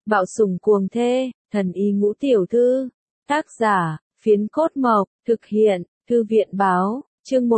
Bạo sủng cuồng thê, thần y ngũ tiểu thư. Tác giả, Phiến Cốt Mộc, thực hiện, Thư viện Báo, chương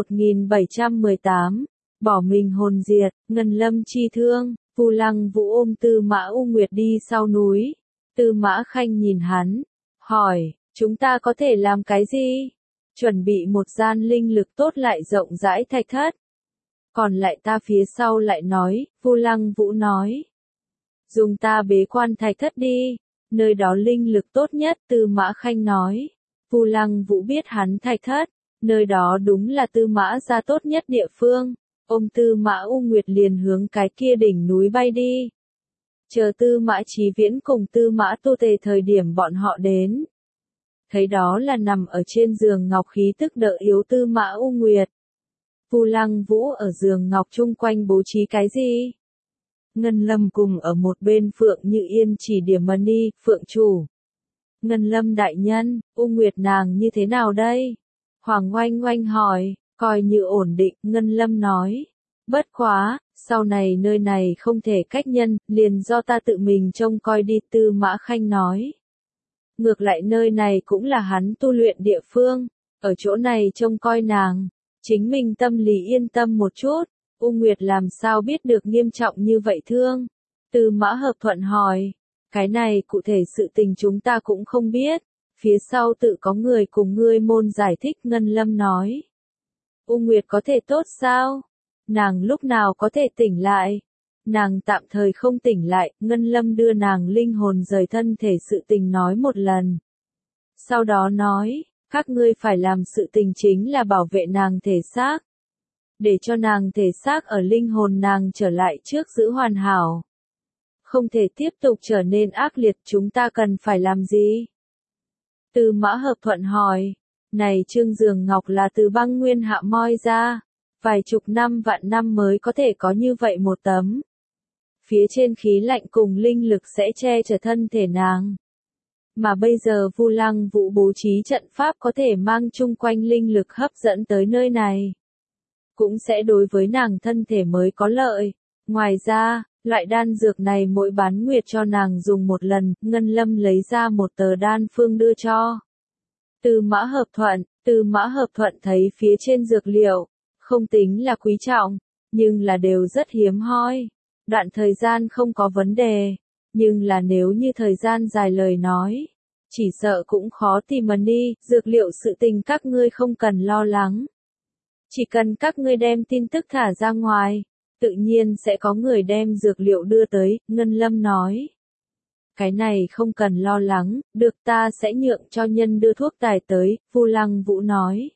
1718. Bỏ mình hồn diệt, Ngân Lâm chi thương, Vu Lăng Vũ ôm Tư Mã U Nguyệt đi sau núi. Tư Mã Khanh nhìn hắn, hỏi, chúng ta có thể làm cái gì? Chuẩn bị một gian linh lực tốt lại rộng rãi thạch thất. Còn lại ta phía sau lại nói, Vu Lăng Vũ nói. Dùng ta bế quan thạch thất đi, nơi đó linh lực tốt nhất, Tư Mã Khanh nói. Vu Lăng Vũ biết hắn thạch thất, nơi đó đúng là Tư Mã gia tốt nhất địa phương. Ôm Tư Mã U Nguyệt liền hướng cái kia đỉnh núi bay đi. Chờ Tư Mã Chí Viễn cùng Tư Mã Tu Tề thời điểm bọn họ đến. Thấy đó là nằm ở trên giường ngọc khí tức đỡ yếu Tư Mã U Nguyệt. Vu Lăng Vũ ở giường ngọc chung quanh bố trí cái gì? Ngân Lâm cùng ở một bên Phượng Như Yên chỉ điểm Mani, Phượng chủ. Ngân Lâm đại nhân, U Nguyệt nàng như thế nào đây? Hoàng Oanh Oanh hỏi, coi như ổn định, Ngân Lâm nói. Bất quá, sau này nơi này không thể cách nhân, liền do ta tự mình trông coi đi, Tư Mã Khanh nói. Ngược lại nơi này cũng là hắn tu luyện địa phương, ở chỗ này trông coi nàng, chính mình tâm lý yên tâm một chút. U Nguyệt làm sao biết được nghiêm trọng như vậy thương? Tư Mã Hợp Thuận hỏi, cái này cụ thể sự tình chúng ta cũng không biết, phía sau tự có người cùng ngươi môn giải thích, Ngân Lâm nói. U Nguyệt có thể tốt sao? Nàng lúc nào có thể tỉnh lại? Nàng tạm thời không tỉnh lại, Ngân Lâm đưa nàng linh hồn rời thân thể sự tình nói một lần. Sau đó nói, các ngươi phải làm sự tình chính là bảo vệ nàng thể xác. Để cho nàng thể xác ở linh hồn nàng trở lại trước giữ hoàn hảo. Không thể tiếp tục trở nên ác liệt, chúng ta cần phải làm gì? Tư Mã Hợp Thuận hỏi, này Trương Giường Ngọc là từ băng nguyên hạ moi ra, vài chục năm vạn năm mới có thể có như vậy một tấm. Phía trên khí lạnh cùng linh lực sẽ che chở thân thể nàng. Mà bây giờ Vu Lăng Vũ bố trí trận pháp có thể mang chung quanh linh lực hấp dẫn tới nơi này. Cũng sẽ đối với nàng thân thể mới có lợi. Ngoài ra, loại đan dược này mỗi bán nguyệt cho nàng dùng một lần, Ngân Lâm lấy ra một tờ đan phương đưa cho. Tư Mã Hợp Thuận thấy phía trên dược liệu, không tính là quý trọng, nhưng là đều rất hiếm hoi. Đoạn thời gian không có vấn đề, nhưng là nếu như thời gian dài lời nói, chỉ sợ cũng khó tìm đi, dược liệu sự tình các ngươi không cần lo lắng. Chỉ cần các ngươi đem tin tức thả ra ngoài, tự nhiên sẽ có người đem dược liệu đưa tới, Ngân Lâm nói. Cái này không cần lo lắng, được ta sẽ nhượng cho nhân đưa thuốc tài tới, Vu Lăng Vũ nói.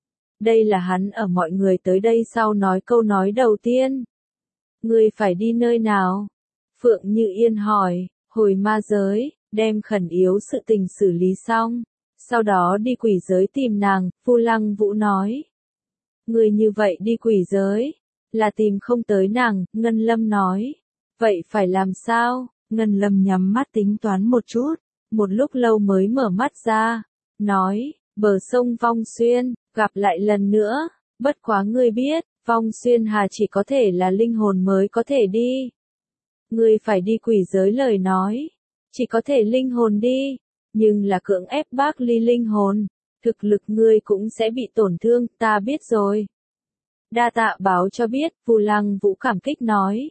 Đây là hắn ở mọi người tới đây sau nói câu nói đầu tiên. Ngươi phải đi nơi nào? Phượng Như Yên hỏi, hồi ma giới, đem khẩn yếu sự tình xử lý xong. Sau đó đi quỷ giới tìm nàng, Vu Lăng Vũ nói. Ngươi như vậy đi quỷ giới, là tìm không tới nàng, Ngân Lâm nói. Vậy phải làm sao? Ngân Lâm nhắm mắt tính toán một chút, một lúc lâu mới mở mắt ra, nói, bờ sông Vong Xuyên, gặp lại lần nữa, bất quá ngươi biết, Vong Xuyên hà chỉ có thể là linh hồn mới có thể đi. Ngươi phải đi quỷ giới lời nói, chỉ có thể linh hồn đi, nhưng là cưỡng ép bác ly linh hồn, thực lực ngươi cũng sẽ bị tổn thương, ta biết rồi. Đa tạ báo cho biết, Vu Lăng Vũ cảm kích nói.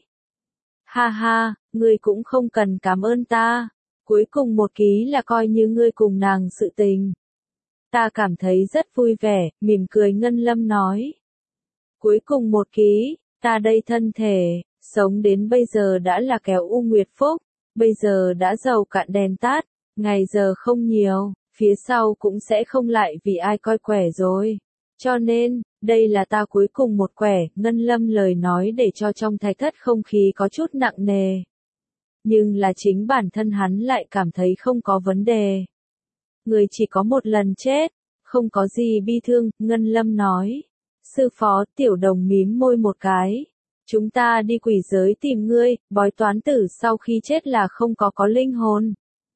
Ha ha, ngươi cũng không cần cảm ơn ta, cuối cùng một ký là coi như ngươi cùng nàng sự tình. Ta cảm thấy rất vui vẻ, mỉm cười, Ngân Lâm nói. Cuối cùng một ký, ta đây thân thể, sống đến bây giờ đã là kéo U Nguyệt phúc, bây giờ đã dầu cạn đèn tắt, ngày giờ không nhiều, phía sau cũng sẽ không lại vì ai coi quẻ rồi. Cho nên, đây là ta cuối cùng một quẻ, Ngân Lâm lời nói để cho trong thạch thất không khí có chút nặng nề. Nhưng là chính bản thân hắn lại cảm thấy không có vấn đề. Người chỉ có một lần chết, không có gì bi thương, Ngân Lâm nói. Sư phó, Tiểu Đồng mím môi một cái. Chúng ta đi quỷ giới tìm ngươi, bói toán tử sau khi chết là không có linh hồn.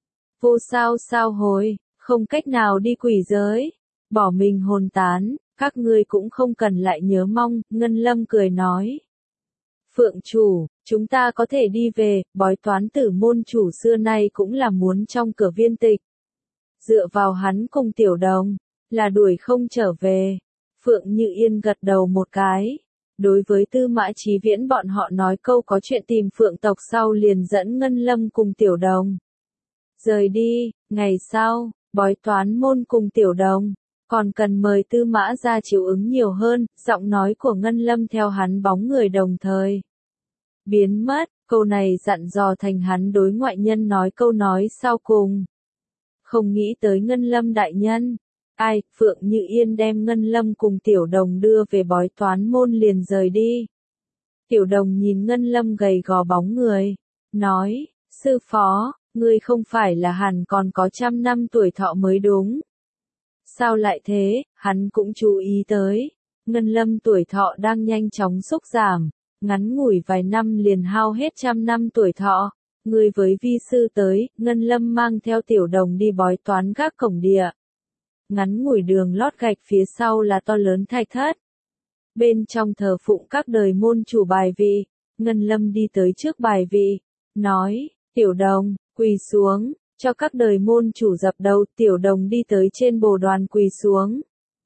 Vô sao hồi, không cách nào đi quỷ giới. Bỏ mình hồn tán, các ngươi cũng không cần lại nhớ mong, Ngân Lâm cười nói. Phượng chủ, chúng ta có thể đi về, bói toán tử môn chủ xưa nay cũng là muốn trong cửa viên tịch. Dựa vào hắn cùng Tiểu Đồng, là đuổi không trở về. Phượng Như Yên gật đầu một cái. Đối với Tư Mã Chí Viễn bọn họ nói câu có chuyện tìm Phượng tộc sau liền dẫn Ngân Lâm cùng Tiểu Đồng rời đi. Ngày sau, bói toán môn cùng Tiểu Đồng còn cần mời Tư Mã ra chịu ứng nhiều hơn. Giọng nói của Ngân Lâm theo hắn bóng người đồng thời biến mất. Câu này dặn dò thành hắn đối ngoại nhân nói câu nói sau cùng. Không nghĩ tới Ngân Lâm đại nhân. Ai, Phượng Như Yên đem Ngân Lâm cùng Tiểu Đồng đưa về bói toán môn liền rời đi. Tiểu Đồng nhìn Ngân Lâm gầy gò bóng người, nói, sư phó, ngươi không phải là hẳn còn có 100 năm tuổi thọ mới đúng. Sao lại thế, hắn cũng chú ý tới. Ngân Lâm tuổi thọ đang nhanh chóng sút giảm, ngắn ngủi vài năm liền hao hết 100 năm tuổi thọ. Ngươi với vi sư tới, Ngân Lâm mang theo Tiểu Đồng đi bói toán các cổng địa. Ngắn ngủi đường lót gạch phía sau là to lớn thạch thất. Bên trong thờ phụng các đời môn chủ bài vị, Ngân Lâm đi tới trước bài vị, nói, Tiểu Đồng, quỳ xuống, cho các đời môn chủ dập đầu. Tiểu Đồng đi tới trên bồ đoàn quỳ xuống.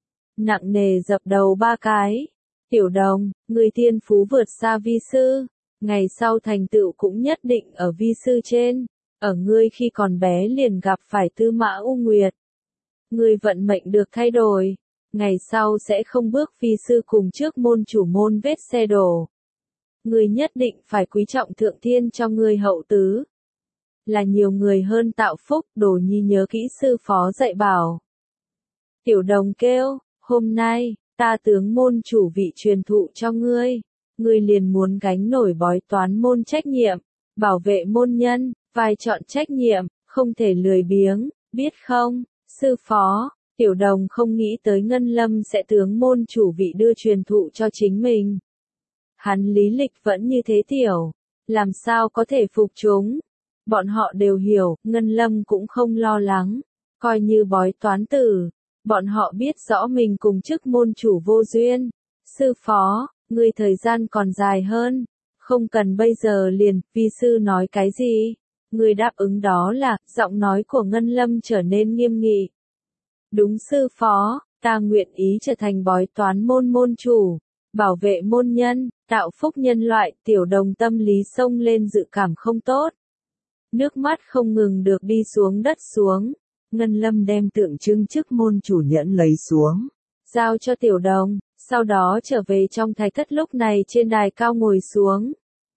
Nặng nề dập đầu 3 cái. Tiểu Đồng, người thiên phú vượt xa vi sư, ngày sau thành tựu cũng nhất định ở vi sư trên. Ở ngươi khi còn bé liền gặp phải Tư Mã U Nguyệt. Ngươi vận mệnh được thay đổi, ngày sau sẽ không bước vi sư cùng trước môn chủ môn vết xe đổ. Ngươi nhất định phải quý trọng thượng thiên cho ngươi hậu tứ. Là nhiều người hơn tạo phúc. Đồ nhi nhớ kỹ sư phó dạy bảo. Tiểu Đồng kêu, hôm nay, ta tướng môn chủ vị truyền thụ cho ngươi. Ngươi liền muốn gánh nổi bói toán môn trách nhiệm, bảo vệ môn nhân, vai trọn trách nhiệm, không thể lười biếng, biết không? Sư phó, Tiểu Đồng không nghĩ tới Ngân Lâm sẽ tướng môn chủ vị đưa truyền thụ cho chính mình. Hắn lý lịch vẫn như thế tiểu, làm sao có thể phục chúng. Bọn họ đều hiểu, Ngân Lâm cũng không lo lắng, coi như bói toán tử. Bọn họ biết rõ mình cùng chức môn chủ vô duyên. Sư phó, ngươi thời gian còn dài hơn, không cần bây giờ liền, vi sư nói cái gì? Ngươi đáp ứng đó là, giọng nói của Ngân Lâm trở nên nghiêm nghị. Đúng sư phó, ta nguyện ý trở thành bói toán môn môn chủ, bảo vệ môn nhân, tạo phúc nhân loại. Tiểu Đồng tâm lý xông lên dự cảm không tốt. Nước mắt không ngừng được đi xuống đất xuống. Ngân Lâm đem tượng trưng chức môn chủ nhẫn lấy xuống, giao cho Tiểu Đồng, sau đó trở về trong thạch thất. Lúc này trên đài cao ngồi xuống.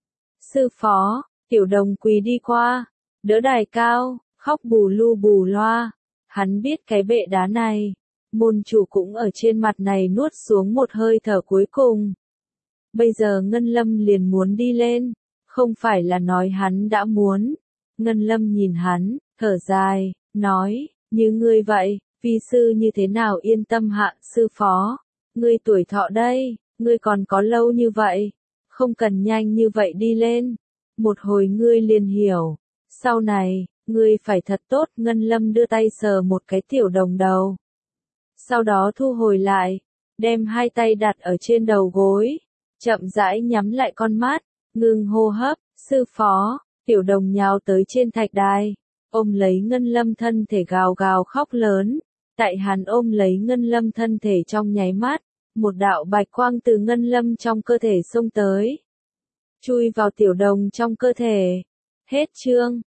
Sư phó, Tiểu Đồng quỳ đi qua, đỡ đài cao, khóc bù lu bù loa. Hắn biết cái bệ đá này, môn chủ cũng ở trên mặt này nuốt xuống một hơi thở cuối cùng. Bây giờ Ngân Lâm liền muốn đi lên, không phải là nói hắn đã muốn. Ngân Lâm nhìn hắn, thở dài, nói, như ngươi vậy, vi sư như thế nào yên tâm hạ. Sư phó, ngươi tuổi thọ đây, ngươi còn có lâu như vậy, không cần nhanh như vậy đi lên. Một hồi ngươi liền hiểu, sau này, ngươi phải thật tốt. Ngân Lâm đưa tay sờ một cái Tiểu Đồng đầu. Sau đó thu hồi lại, đem hai tay đặt ở trên đầu gối, chậm rãi nhắm lại con mắt, ngừng hô hấp. Sư phó, Tiểu Đồng nhào tới trên thạch đài, ôm lấy Ngân Lâm thân thể gào gào khóc lớn. Tại hắn ôm lấy Ngân Lâm thân thể trong nháy mắt, một đạo bạch quang từ Ngân Lâm trong cơ thể xông tới, chui vào Tiểu Đồng trong cơ thể. Hết chương.